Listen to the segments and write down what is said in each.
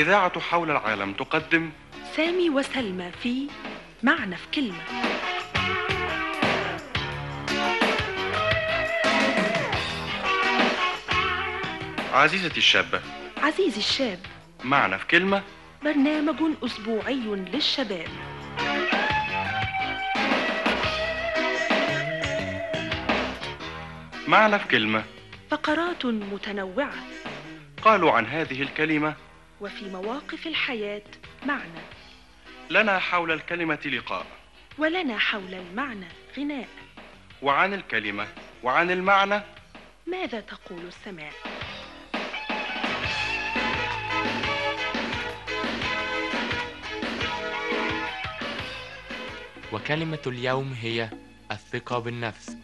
إذاعة حول العالم تقدم سامي وسلمى في معنى في كلمة. عزيزتي الشابة، عزيزي الشاب، معنى في كلمة، برنامج أسبوعي للشباب. معنى في كلمة، فقرات متنوعة، قالوا عن هذه الكلمة وفي مواقف الحياة معنى، لنا حول الكلمة لقاء، ولنا حول المعنى غناء، وعن الكلمة وعن المعنى ماذا تقول السماء؟ وكلمة اليوم هي الثقة بالنفس.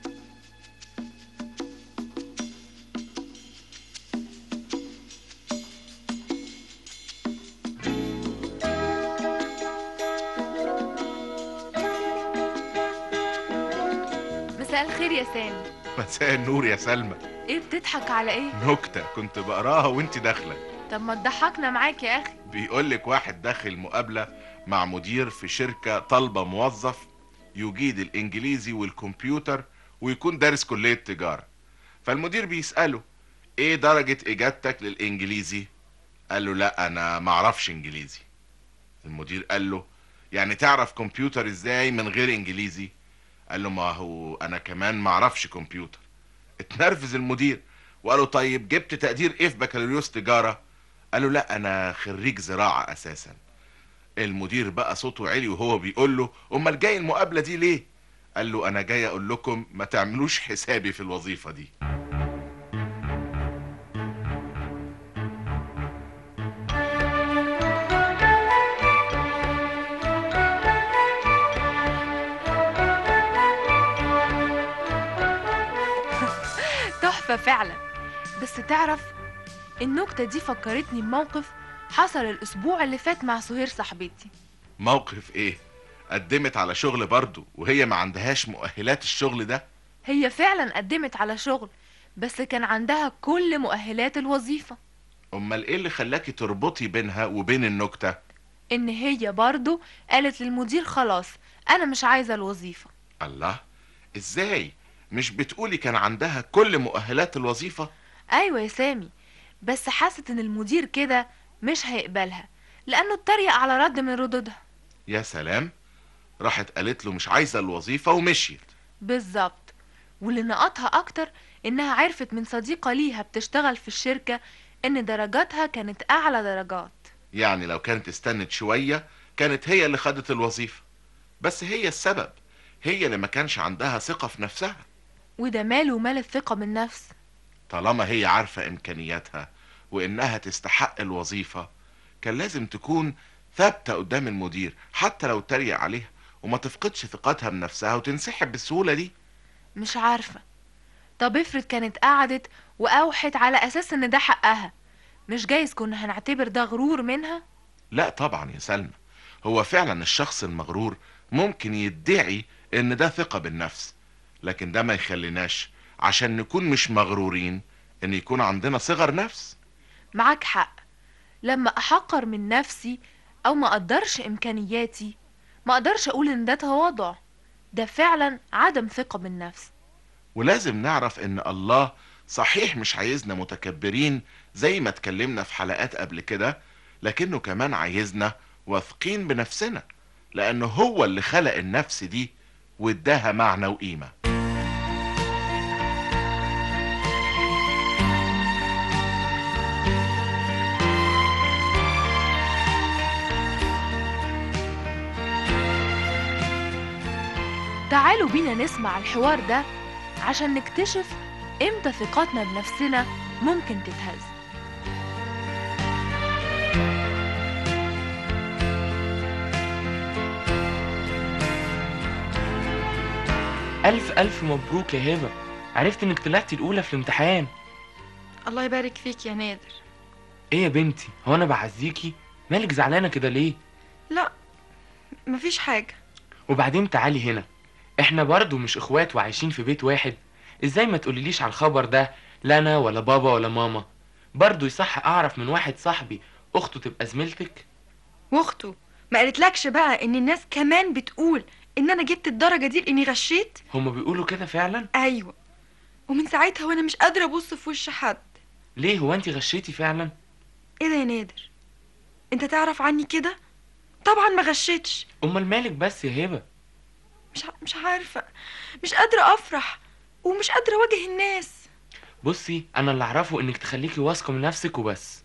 مساء الخير يا سامي. مساء النور يا سلمى. ايه بتضحك على ايه؟ نكتة كنت بقراها وانت داخلة. طب ما تضحكنا معاك يا اخي. بيقولك واحد داخل مقابلة مع مدير في شركة طالبة موظف يجيد الانجليزي والكمبيوتر ويكون دارس كلية تجارة. فالمدير بيسأله ايه درجة اجابتك للانجليزي؟ قال له لا انا معرفش انجليزي. المدير قال له يعني تعرف كمبيوتر ازاي من غير انجليزي؟ قال له ما هو انا كمان معرفش كمبيوتر. اتنرفز المدير وقال له طيب جبت تقدير ايه في بكالوريوس تجارة؟ قال له لا انا خريج زراعة اساسا. المدير بقى صوته عالي وهو بيقول له امال جاي المقابلة دي ليه؟ قال له انا جاي اقول لكم ما تعملوش حسابي في الوظيفة دي. تحفة فعلا. بس تعرف النكتة دي فكرتني بموقف حصل الاسبوع اللي فات مع سهير صاحبتي. موقف ايه؟ قدمت على شغل برضو وهي ما عندهاش مؤهلات الشغل ده؟ هي فعلا قدمت على شغل بس كان عندها كل مؤهلات الوظيفة. امال ايه اللي خلاكي تربطي بينها وبين النكتة؟ ان هي برضو قالت للمدير خلاص انا مش عايزة الوظيفة. الله، ازاي؟ مش بتقولي كان عندها كل مؤهلات الوظيفة؟ ايوه يا سامي، بس حست ان المدير كده مش هيقبلها لانه اتريق على رد من ردودها. يا سلام، راحت قالت له مش عايزة الوظيفة ومشيت. بالظبط. واللي نقطها اكتر انها عرفت من صديقة ليها بتشتغل في الشركة ان درجاتها كانت اعلى درجات. يعني لو كانت استنت شوية كانت هي اللي خدت الوظيفة. بس هي السبب، هي اللي ما كانش عندها ثقة في نفسها. وده ماله ومال الثقة بالنفس؟ طالما هي عارفة امكانياتها وانها تستحق الوظيفة كان لازم تكون ثابتة قدام المدير حتى لو تريق عليها وما تفقدش ثقتها بنفسها وتنسحب بالسهولة دي. مش عارفة. طب افرض كانت قعدت واوحت على اساس ان ده حقها، مش جايز كنا هنعتبر ده غرور منها؟ لا طبعا يا سلمى، هو فعلا الشخص المغرور ممكن يدعي ان ده ثقة بالنفس، لكن ده ما يخليناش عشان نكون مش مغرورين ان يكون عندنا صغر نفس. معاك حق. لما احقر من نفسي او ما اقدرش امكانياتي ما اقدرش اقول ان ده تواضع، ده فعلا عدم ثقة بالنفس. ولازم نعرف ان الله صحيح مش عايزنا متكبرين زي ما اتكلمنا في حلقات قبل كده، لكنه كمان عايزنا واثقين بنفسنا لانه هو اللي خلق النفس دي واداها معنى وقيمة. تعالوا بينا نسمع الحوار ده عشان نكتشف امتى ثقتنا بنفسنا ممكن تتهز. ألف مبروك يا هبة، عرفت إنك طلعتي الأولى في الامتحان. الله يبارك فيك يا نادر. إيه يا بنتي، هو أنا بعزيكي؟ مالك زعلانة كده ليه؟ لا مفيش حاجة. وبعدين تعالي هنا، إحنا برضو مش إخوات وعايشين في بيت واحد؟ إزاي ما تقوليليش على الخبر ده لا أنا ولا بابا ولا ماما؟ برضو يصح أعرف من واحد صاحبي اخته تبقى زميلتك؟ واخته ما قالتلكش بقى ان الناس كمان بتقول ان انا جبت الدرجة دي لاني غشيت؟ هما بيقولوا كده فعلا؟ ايوه، ومن ساعتها وانا مش قادرة ابص في وش حد. ليه، هو انت غشيتي فعلا؟ ايه ده يا نادر؟ انت تعرف عني كده؟ طبعا ما غشيتش. امال مالك بس يا هبه؟ مش عارفة، مش قادرة افرح ومش قادرة اواجه الناس. بصي، انا اللي اعرفه انك تخليكي واثقه من نفسك وبس.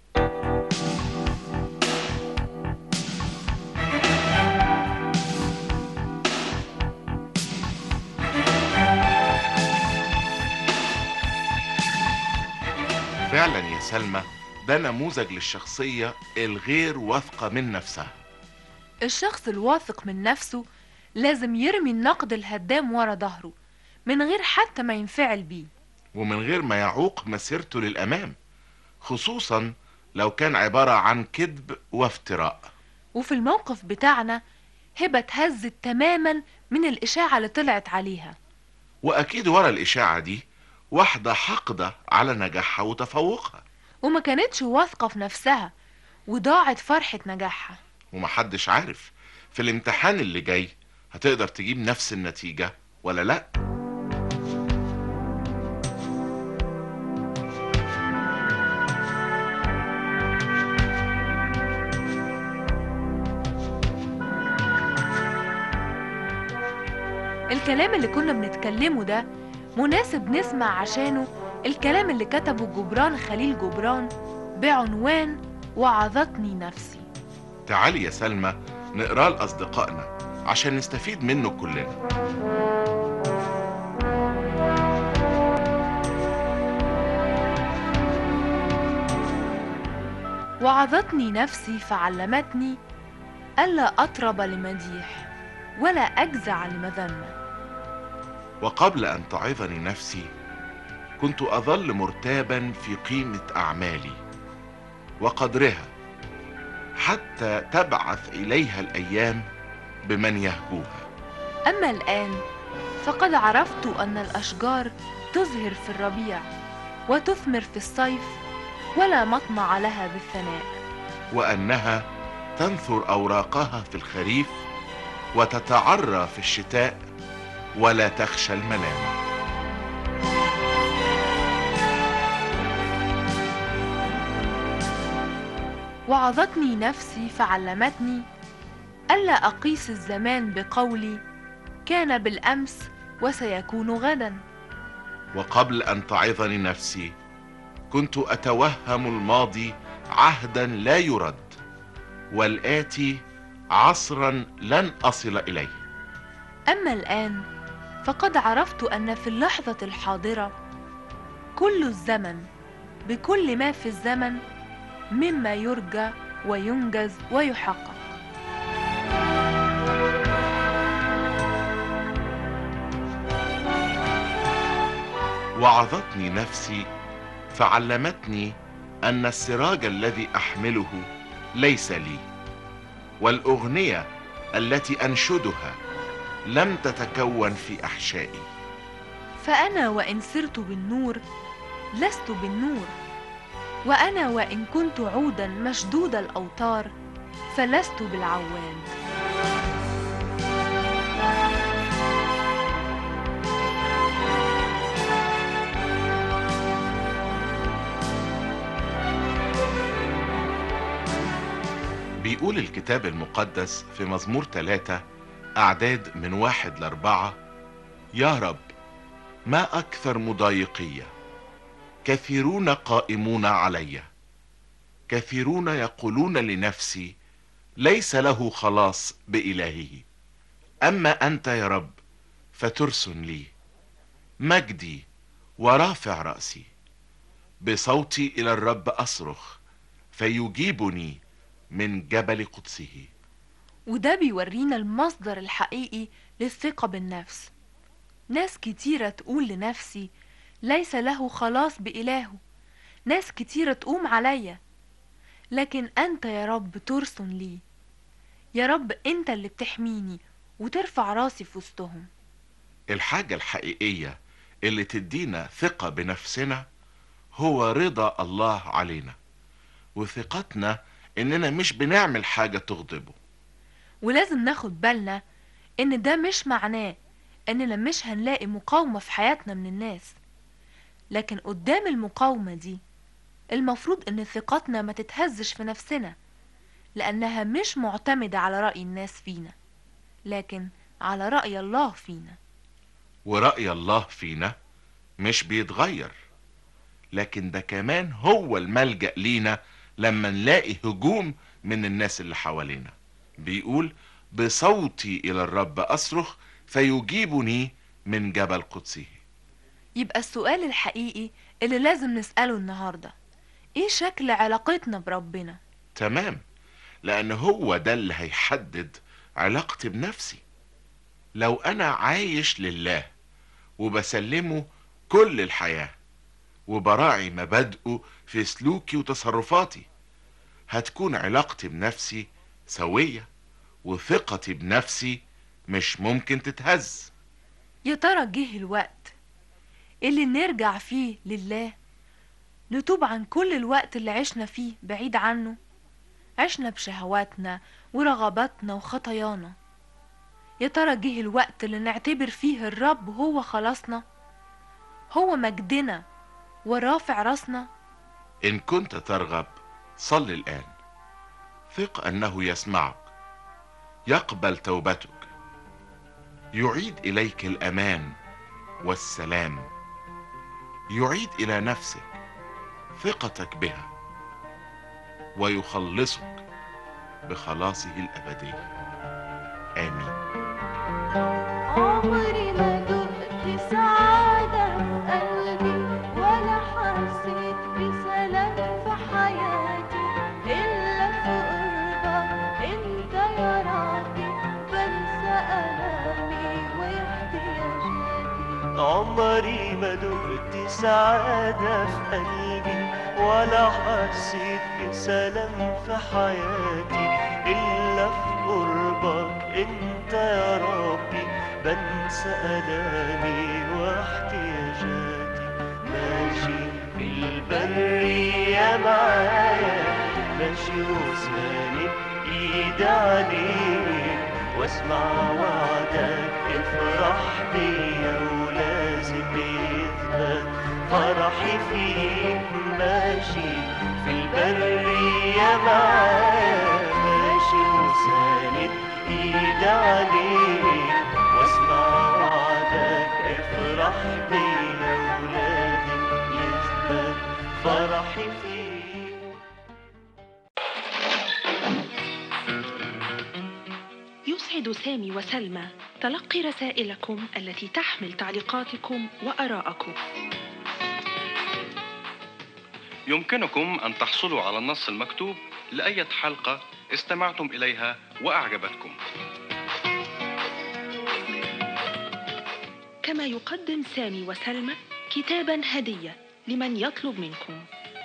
فعلا يا سلمى، ده نموذج للشخصية الغير واثقة من نفسها. الشخص الواثق من نفسه لازم يرمي النقد الهدام ورا ظهره من غير حتى ما ينفعل بيه، ومن غير ما يعوق مسيرته للأمام، خصوصا لو كان عبارة عن كذب وافتراء. وفي الموقف بتاعنا هبة اتهزت تماما من الإشاعة اللي طلعت عليها. وأكيد ورا الإشاعة دي واحدة حاقدة على نجاحها وتفوقها، وما كانتش واثقة في نفسها وضاعت فرحة نجاحها. ومحدش عارف في الامتحان اللي جاي هتقدر تجيب نفس النتيجة ولا لأ. الكلام اللي كنا بنتكلمه ده مناسب نسمع عشانه الكلام اللي كتبه جبران خليل جبران بعنوان وعظتني نفسي. تعالي يا سلمى نقراه لأصدقائنا عشان نستفيد منه كلنا. وعظتني نفسي فعلمتني ألا أطرب لمديح ولا أجزع لمذمة. وقبل أن تعظني نفسي كنت أظل مرتابا في قيمة أعمالي وقدرها حتى تبعث إليها الأيام بمن يهجوها. أما الآن فقد عرفت أن الأشجار تزهر في الربيع وتثمر في الصيف ولا مطمع لها بالثناء، وأنها تنثر أوراقها في الخريف وتتعرى في الشتاء ولا تخشى الملامة. وعظتني نفسي فعلمتني ألا أقيس الزمان بقولي كان بالأمس وسيكون غدا. وقبل أن تعظني نفسي كنت أتوهم الماضي عهدا لا يرد، والآتي عصرا لن أصل إليه. أما الآن فقد عرفت أن في اللحظة الحاضرة كل الزمن بكل ما في الزمن مما يرجى وينجز ويحقق. وعظتني نفسي فعلمتني أن السراج الذي أحمله ليس لي، والأغنية التي أنشدها لم تتكون في أحشائي. فأنا وإن سرت بالنور لست بالنور، وأنا وإن كنت عودا مشدود الأوتار فلست بالعواد. بيقول الكتاب المقدس في مزمور 3 أعداد من 1 ل4: يا رب ما أكثر مضايقية، كثيرون قائمون علي، كثيرون يقولون لنفسي ليس له خلاص بإلهه. أما أنت يا رب فترس لي، مجدي ورافع رأسي. بصوتي إلى الرب أصرخ فيجيبني من جبل قدسه. وده بيورينا المصدر الحقيقي للثقة بالنفس. ناس كتيرة تقول لنفسي ليس له خلاص بإلهه، ناس كتيرة تقوم عليا، لكن أنت يا رب ترس لي. يا رب أنت اللي بتحميني وترفع راسي في وسطهم. الحاجة الحقيقية اللي تدينا ثقة بنفسنا هو رضا الله علينا، وثقتنا إننا مش بنعمل حاجة تغضبه. ولازم ناخد بالنا ان ده مش معناه اننا مش هنلاقي مقاومة في حياتنا من الناس، لكن قدام المقاومة دي المفروض ان ثقتنا ما تتهزش في نفسنا، لانها مش معتمدة على رأي الناس فينا، لكن على رأي الله فينا. ورأي الله فينا مش بيتغير، لكن ده كمان هو الملجأ لينا لما نلاقي هجوم من الناس اللي حوالينا. بيقول بصوتي إلى الرب أصرخ فيجيبني من جبل قدسه. يبقى السؤال الحقيقي اللي لازم نسأله النهاردة، ايه شكل علاقتنا بربنا؟ تمام، لأن هو ده اللي هيحدد علاقتي بنفسي. لو أنا عايش لله وبسلمه كل الحياة وبراعي مبادئه في سلوكي وتصرفاتي، هتكون علاقتي بنفسي سوية، وثقتي بنفسي مش ممكن تتهز. يا ترى جه الوقت اللي نرجع فيه لله، نتوب عن كل الوقت اللي عشنا فيه بعيد عنه، عشنا بشهواتنا ورغباتنا وخطايانا. يا ترى جه الوقت اللي نعتبر فيه الرب هو خلاصنا، هو مجدنا ورافع راسنا. إن كنت ترغب صل الآن، ثق أنه يسمعك، يقبل توبتك، يعيد إليك الأمان والسلام، يعيد إلى نفسك ثقتك بها، ويخلصك بخلاصه الأبدي. آمين. عمري ما دقت سعادة في قلبي ولا حسيت بسلام في حياتي إلا في قربك أنت يا ربي، بنسى ألامي واحتياجاتي. عمري ما دقت سعادة في قلبي ولا حسيت بسلام في حياتي إلا في قربك أنت يا ربي، بنسى ألامي واحتياجاتي. ماشي في البرية معايا، ماشي وساند إيدي عليك، واسمع وعدك افرح بيا ولازم يثبت فرحي فيك. ماشي في البرية معايا، ماشي وساند إيدي عليك، واسمع وعدك افرح بيا ولازم يثبت فرحي فيك. يسعد سامي وسلمى تلقي رسائلكم التي تحمل تعليقاتكم وآراءكم. يمكنكم أن تحصلوا على النص المكتوب لأية حلقة استمعتم إليها وأعجبتكم. كما يقدم سامي وسلمى كتابا هدية لمن يطلب منكم.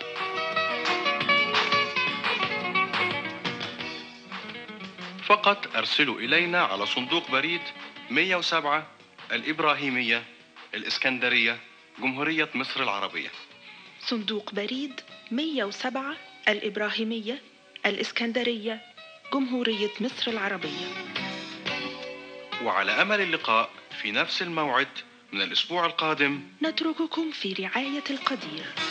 فقط أرسلوا إلينا على صندوق بريد 107 الإبراهيمية، الإسكندرية، جمهورية مصر العربية. صندوق بريد 107 الإبراهيمية، الإسكندرية، جمهورية مصر العربية. وعلى أمل اللقاء في نفس الموعد من الأسبوع القادم. نترككم في رعاية القدير.